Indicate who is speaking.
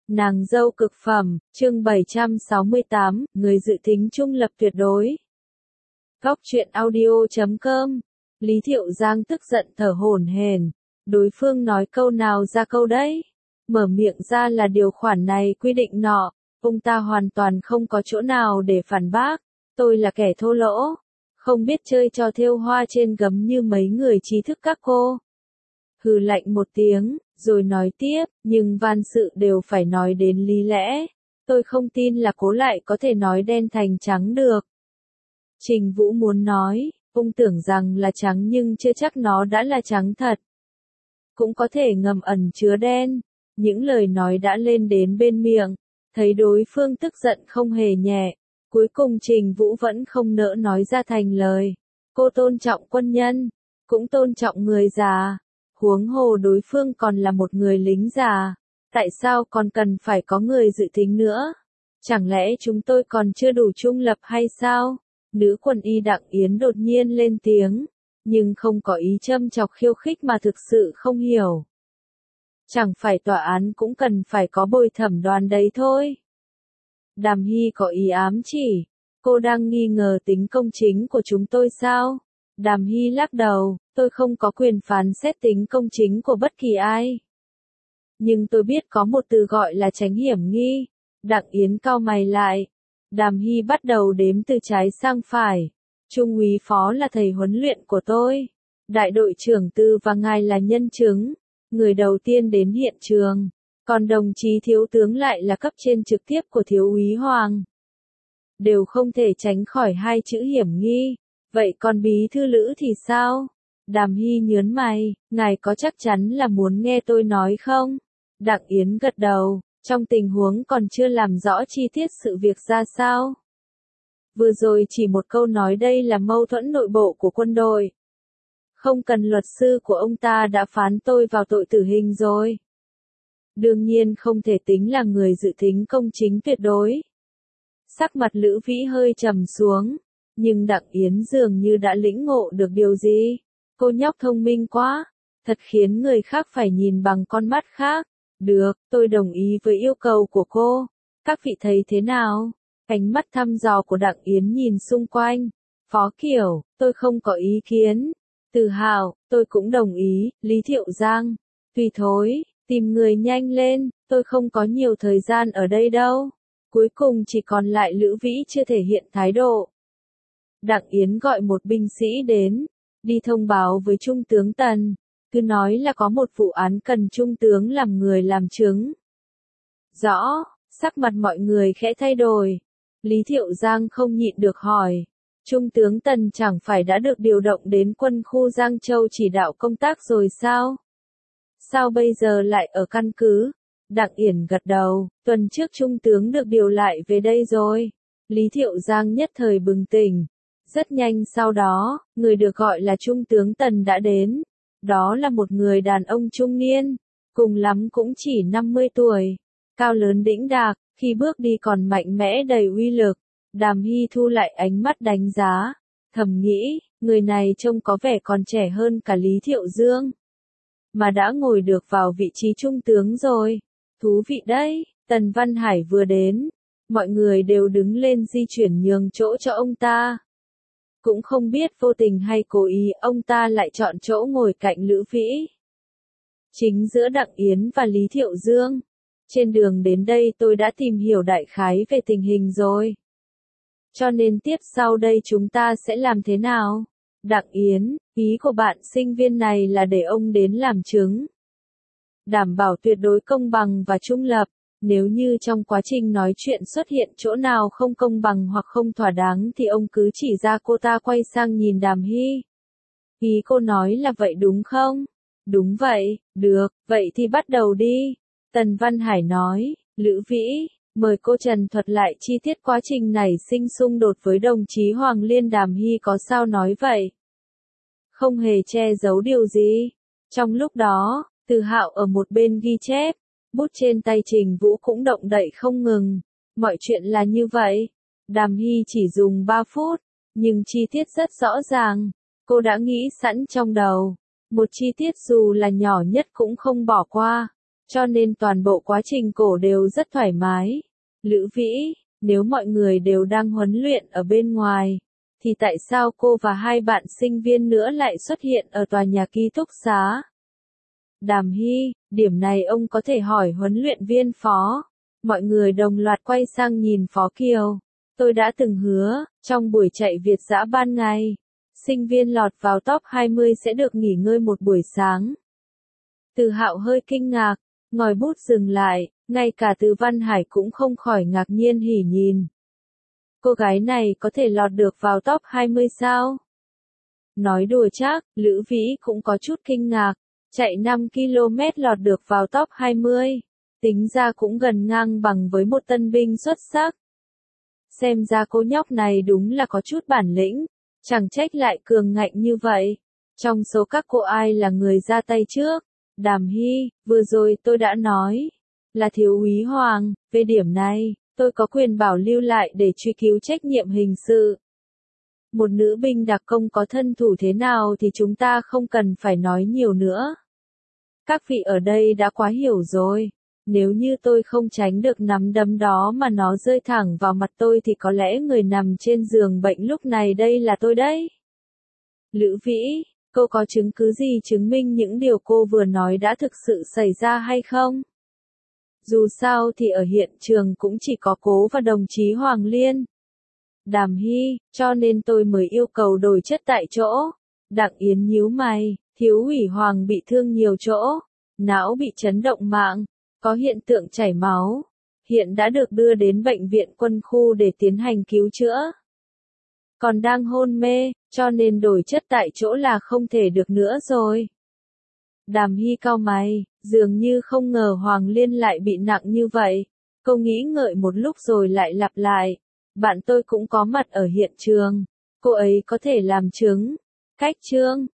Speaker 1: Nàng dâu cực phẩm, chương 768, người dự tính trung lập tuyệt đối. Góc truyện audio.com. Lý Thiệu Giang tức giận thở hổn hển. Đối phương nói câu nào ra câu đấy. Mở miệng ra là điều khoản này quy định nọ. Ông ta hoàn toàn không có chỗ nào để phản bác. Tôi là kẻ thô lỗ. Không biết chơi trò thêu hoa trên gấm như mấy người trí thức các cô. Hừ lạnh một tiếng, rồi nói tiếp, nhưng van sự đều phải nói đến lý lẽ. Tôi không tin là Cố lại có thể nói đen thành trắng được. Trình Vũ muốn nói, ông tưởng rằng là trắng nhưng chưa chắc nó đã là trắng thật. Cũng có thể ngầm ẩn chứa đen. Những lời nói đã lên đến bên miệng, thấy đối phương tức giận không hề nhẹ. Cuối cùng Trình Vũ vẫn không nỡ nói ra thành lời. Cô tôn trọng quân nhân, cũng tôn trọng người già. Huống hồ đối phương còn là một người lính già. Tại sao còn cần phải có người dự tính nữa? Chẳng lẽ chúng tôi còn chưa đủ trung lập hay sao? Nữ quân y Đặng Yến đột nhiên lên tiếng, nhưng không có ý châm chọc khiêu khích mà thực sự không hiểu. Chẳng phải tòa án cũng cần phải có bồi thẩm đoàn đấy thôi. Đàm Hy có ý ám chỉ, cô đang nghi ngờ tính công chính của chúng tôi sao? Đàm Hy lắc đầu, tôi không có quyền phán xét tính công chính của bất kỳ ai. Nhưng tôi biết có một từ gọi là tránh hiểm nghi. Đặng Yến cau mày lại. Đàm Hy bắt đầu đếm từ trái sang phải. Trung úy phó là thầy huấn luyện của tôi. Đại đội trưởng Tư và ngài là nhân chứng. Người đầu tiên đến hiện trường. Còn đồng chí thiếu tướng lại là cấp trên trực tiếp của thiếu úy Hoàng. Đều không thể tránh khỏi hai chữ hiểm nghi. Vậy còn bí thư Lữ thì sao? Đàm Hy nhớn mày, ngài có chắc chắn là muốn nghe tôi nói không? Đặng Yến gật đầu, trong tình huống còn chưa làm rõ chi tiết sự việc ra sao. Vừa rồi chỉ một câu nói đây là mâu thuẫn nội bộ của quân đội. Không cần luật sư của ông ta đã phán tôi vào tội tử hình rồi. Đương nhiên không thể tính là người dự tính công chính tuyệt đối. Sắc mặt Lữ Vĩ hơi trầm xuống, nhưng Đặng Yến dường như đã lĩnh ngộ được điều gì. Cô nhóc thông minh quá, thật khiến người khác phải nhìn bằng con mắt khác. Được, tôi đồng ý với yêu cầu của cô. Các vị thấy thế nào? Ánh mắt thăm dò của Đặng Yến nhìn xung quanh. Phó Kiểu, tôi không có ý kiến. Từ Hào, tôi cũng đồng ý. Lý Thiệu Giang, tùy thôi, tìm người nhanh lên, tôi không có nhiều thời gian ở đây đâu. Cuối cùng chỉ còn lại Lữ Vĩ chưa thể hiện thái độ. Đặng Yến gọi một binh sĩ đến, đi thông báo với Trung tướng Tần, cứ nói là có một vụ án cần Trung tướng làm người làm chứng. Rõ, sắc mặt mọi người khẽ thay đổi. Lý Thiệu Giang không nhịn được hỏi, Trung tướng Tần chẳng phải đã được điều động đến quân khu Giang Châu chỉ đạo công tác rồi sao? Sao bây giờ lại ở căn cứ? Đặng Yển gật đầu, tuần trước Trung tướng được điều lại về đây rồi. Lý Thiệu Giang nhất thời bừng tỉnh. Rất nhanh sau đó, người được gọi là Trung tướng Tần đã đến. Đó là một người đàn ông trung niên, cùng lắm cũng chỉ 50 tuổi. Cao lớn đĩnh đạc, khi bước đi còn mạnh mẽ đầy uy lực. Đàm Hy thu lại ánh mắt đánh giá, thầm nghĩ, người này trông có vẻ còn trẻ hơn cả Lý Thiệu Dương. Mà đã ngồi được vào vị trí trung tướng rồi. Thú vị đấy, Tần Văn Hải vừa đến. Mọi người đều đứng lên di chuyển nhường chỗ cho ông ta. Cũng không biết vô tình hay cố ý ông ta lại chọn chỗ ngồi cạnh Lữ Vĩ. Chính giữa Đặng Yến và Lý Thiệu Dương. Trên đường đến đây tôi đã tìm hiểu đại khái về tình hình rồi. Cho nên tiếp sau đây chúng ta sẽ làm thế nào? Đặng Yến, ý của bạn sinh viên này là để ông đến làm chứng. Đảm bảo tuyệt đối công bằng và trung lập. Nếu như trong quá trình nói chuyện xuất hiện chỗ nào không công bằng hoặc không thỏa đáng thì ông cứ chỉ ra. Cô ta quay sang nhìn Đàm Hy. Ý cô nói là vậy đúng không? Đúng vậy, được, vậy thì bắt đầu đi. Tần Văn Hải nói, Lữ Vĩ, mời cô trần thuật lại chi tiết quá trình nảy sinh xung đột với đồng chí Hoàng Liên. Đàm Hy có sao nói vậy? Không hề che giấu điều gì. Trong lúc đó, Từ Hạo ở một bên ghi chép. Bút trên tay Trình Vũ cũng động đậy không ngừng. Mọi chuyện là như vậy. Đàm Hy chỉ dùng 3 phút, nhưng chi tiết rất rõ ràng. Cô đã nghĩ sẵn trong đầu. Một chi tiết dù là nhỏ nhất cũng không bỏ qua. cho nên toàn bộ quá trình cổ đều rất thoải mái. Lữ Vĩ, nếu mọi người đều đang huấn luyện ở bên ngoài, thì tại sao cô và hai bạn sinh viên nữa lại xuất hiện ở tòa nhà ký túc xá? Đàm Hy, điểm này ông có thể hỏi huấn luyện viên Phó. Mọi người đồng loạt quay sang nhìn Phó Kiều. Tôi đã từng hứa, trong buổi chạy Việt dã ban ngày, sinh viên lọt vào top 20 sẽ được nghỉ ngơi một buổi sáng. Từ Hạo hơi kinh ngạc, ngòi bút dừng lại, ngay cả Từ Văn Hải cũng không khỏi ngạc nhiên hỉ nhìn. Cô gái này có thể lọt được vào top 20 sao? Nói đùa chắc, Lữ Vĩ cũng có chút kinh ngạc, chạy 5 km lọt được vào top 20. Tính ra cũng gần ngang bằng với một tân binh xuất sắc. Xem ra cô nhóc này đúng là có chút bản lĩnh, chẳng trách lại cường ngạnh như vậy. Trong số các cô ai là người ra tay trước? Đàm Hy, vừa rồi tôi đã nói, là thiếu úy Hoàng, về điểm này, tôi có quyền bảo lưu lại để truy cứu trách nhiệm hình sự. Một nữ binh đặc công có thân thủ thế nào thì chúng ta không cần phải nói nhiều nữa. Các vị ở đây đã quá hiểu rồi. Nếu như tôi không tránh được nắm đấm đó mà nó rơi thẳng vào mặt tôi thì có lẽ người nằm trên giường bệnh lúc này đây là tôi đấy. Lữ Vĩ, cô có chứng cứ gì chứng minh những điều cô vừa nói đã thực sự xảy ra hay không? Dù sao thì ở hiện trường cũng chỉ có cô và đồng chí Hoàng Liên. Đàm Hy, cho nên tôi mới yêu cầu đổi chất tại chỗ. Đặng Yến nhíu mày, thiếu úy Hoàng bị thương nhiều chỗ, não bị chấn động mạng, có hiện tượng chảy máu, hiện đã được đưa đến bệnh viện quân khu để tiến hành cứu chữa. Còn đang hôn mê, cho nên đổi chất tại chỗ là không thể được nữa rồi. Đàm Hy cau mày, dường như không ngờ Hoàng Liên lại bị nặng như vậy. Cô nghĩ ngợi một lúc rồi lại lặp lại. Bạn tôi cũng có mặt ở hiện trường. Cô ấy có thể làm chứng. Cách chương